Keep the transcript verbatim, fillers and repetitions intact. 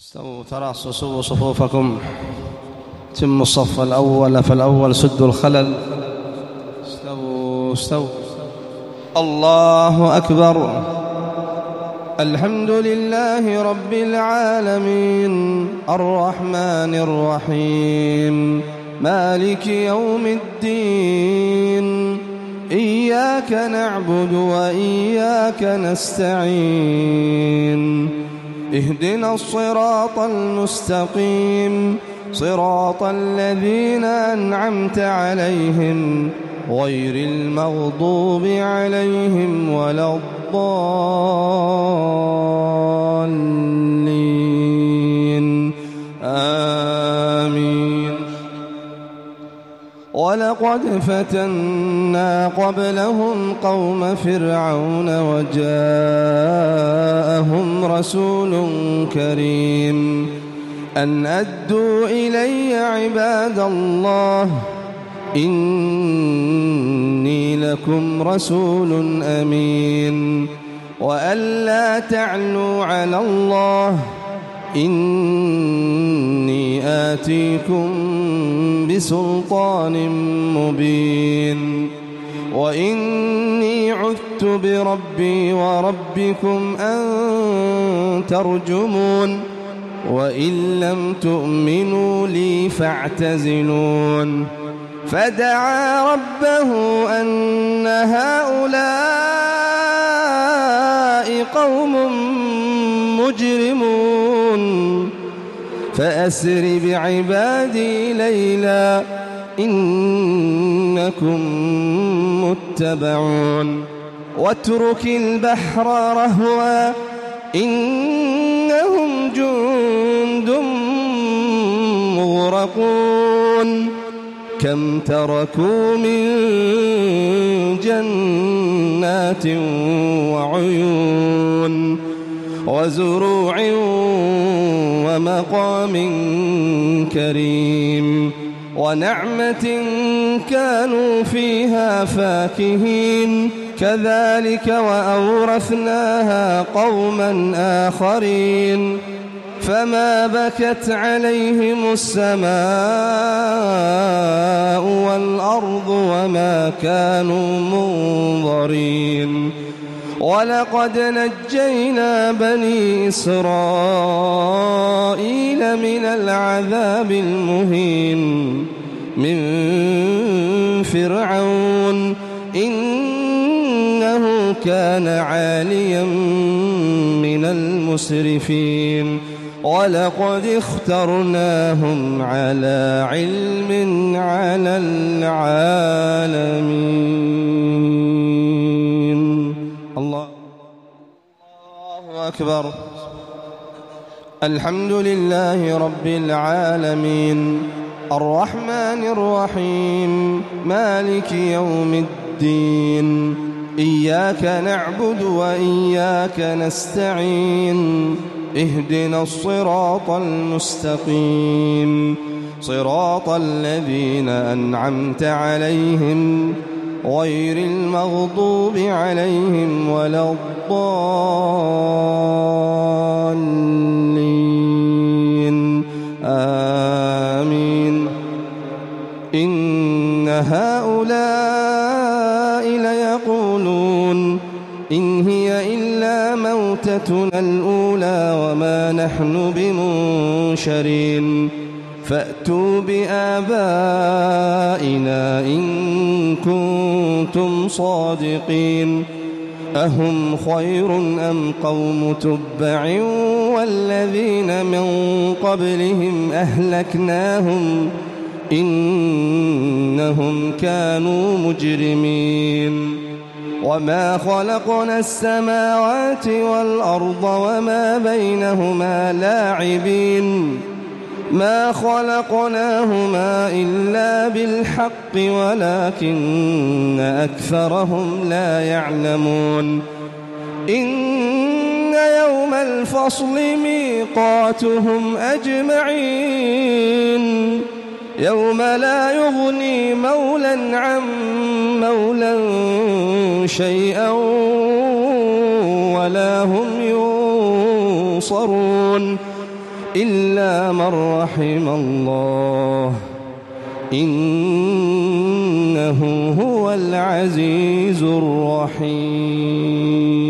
استووا تراصوا سووا صفوفكم، تموا الصف الأول فالأول، سدوا الخلل. استووا استووا. الله أكبر. الحمد لله رب العالمين الرحمن الرحيم مالك يوم الدين، إياك نعبد وإياك نستعين، اهدنا الصراط المستقيم صراط الذين أنعمت عليهم غير المغضوب عليهم ولا الضالين، آمين. ولقد فتنا قبلهم قوم فرعون وجاءهم رسول كريم أن أدوا إلي عباد الله إني لكم رسول أمين، وأن لا تعلوا على الله إني آتيكم بسلطان مبين، وإني عذت بربي وربكم أن ترجمون، وإن لم تؤمنوا لي فاعتزلون. فدعا ربه أن هؤلاء قوم مجرمون، فأسر بعبادي ليلا إنكم متبعون، واترك البحر رهوا إنهم جند مغرقون، كم تركوا من جنات وعيون وزروع ومقام كريم ونعمة كانوا فيها فاكهين، كذلك وأورثناها قوما آخرين، فما بكت عليهم السماء والأرض وما كانوا منظرين. ولقد نجينا بني إسرائيل من العذاب المهين من فرعون، إنه كان عاليا من المسرفين، ولقد اخترناهم على علم على العالمين. الله أكبر. الحمد لله رب العالمين الرحمن الرحيم مالك يوم الدين، إياك نعبد وإياك نستعين، اهدنا الصراط المستقيم صراط الذين أنعمت عليهم غير المغضوب عليهم ولا الضالين، آمين. إن هؤلاء ليقولون إن هي إلا موتتنا الأولى وما نحن بمنشرين، فأتوا بآبائنا إن كنتم صادقين. أهم خير أم قوم تبع والذين من قبلهم أهلكناهم إنهم كانوا مجرمين. وما خلقنا السماوات والأرض وما بينهما لاعبين، ما خلقناهما إلا بالحق ولكن أكثرهم لا يعلمون. إن يوم الفصل ميقاتهم أجمعين، يوم لا يغني مولى عن مولى شيئا ولا هم ينصرون. إلا من رحم الله إنه هو العزيز الرحيم.